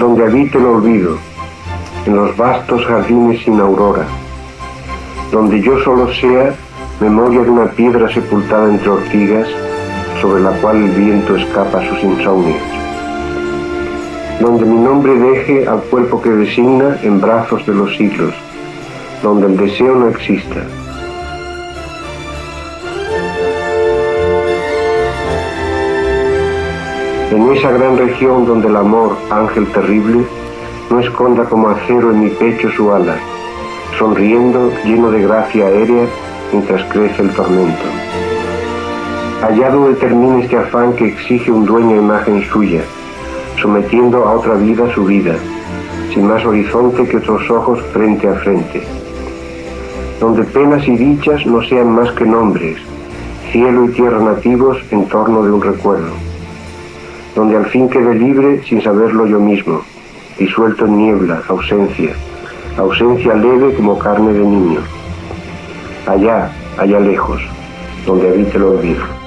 donde habite el olvido, en los vastos jardines sin aurora, donde yo solo sea memoria de una piedra sepultada entre ortigas, sobre la cual el viento escapa sus insomnios, donde mi nombre deje al cuerpo que designa en brazos de los siglos, donde el deseo no exista. En esa gran región donde el amor, ángel terrible, no esconda como acero en mi pecho su ala, sonriendo, lleno de gracia aérea, mientras crece el tormento. Allá donde termine este afán que exige un dueño a imagen suya, sometiendo a otra vida su vida, sin más horizonte que otros ojos frente a frente. Donde penas y dichas no sean más que nombres, cielo y tierra nativos en torno de un recuerdo. Donde al fin quede libre sin saberlo yo mismo, disuelto en niebla, ausencia leve como carne de niño. Allá lejos, donde habite el olvido.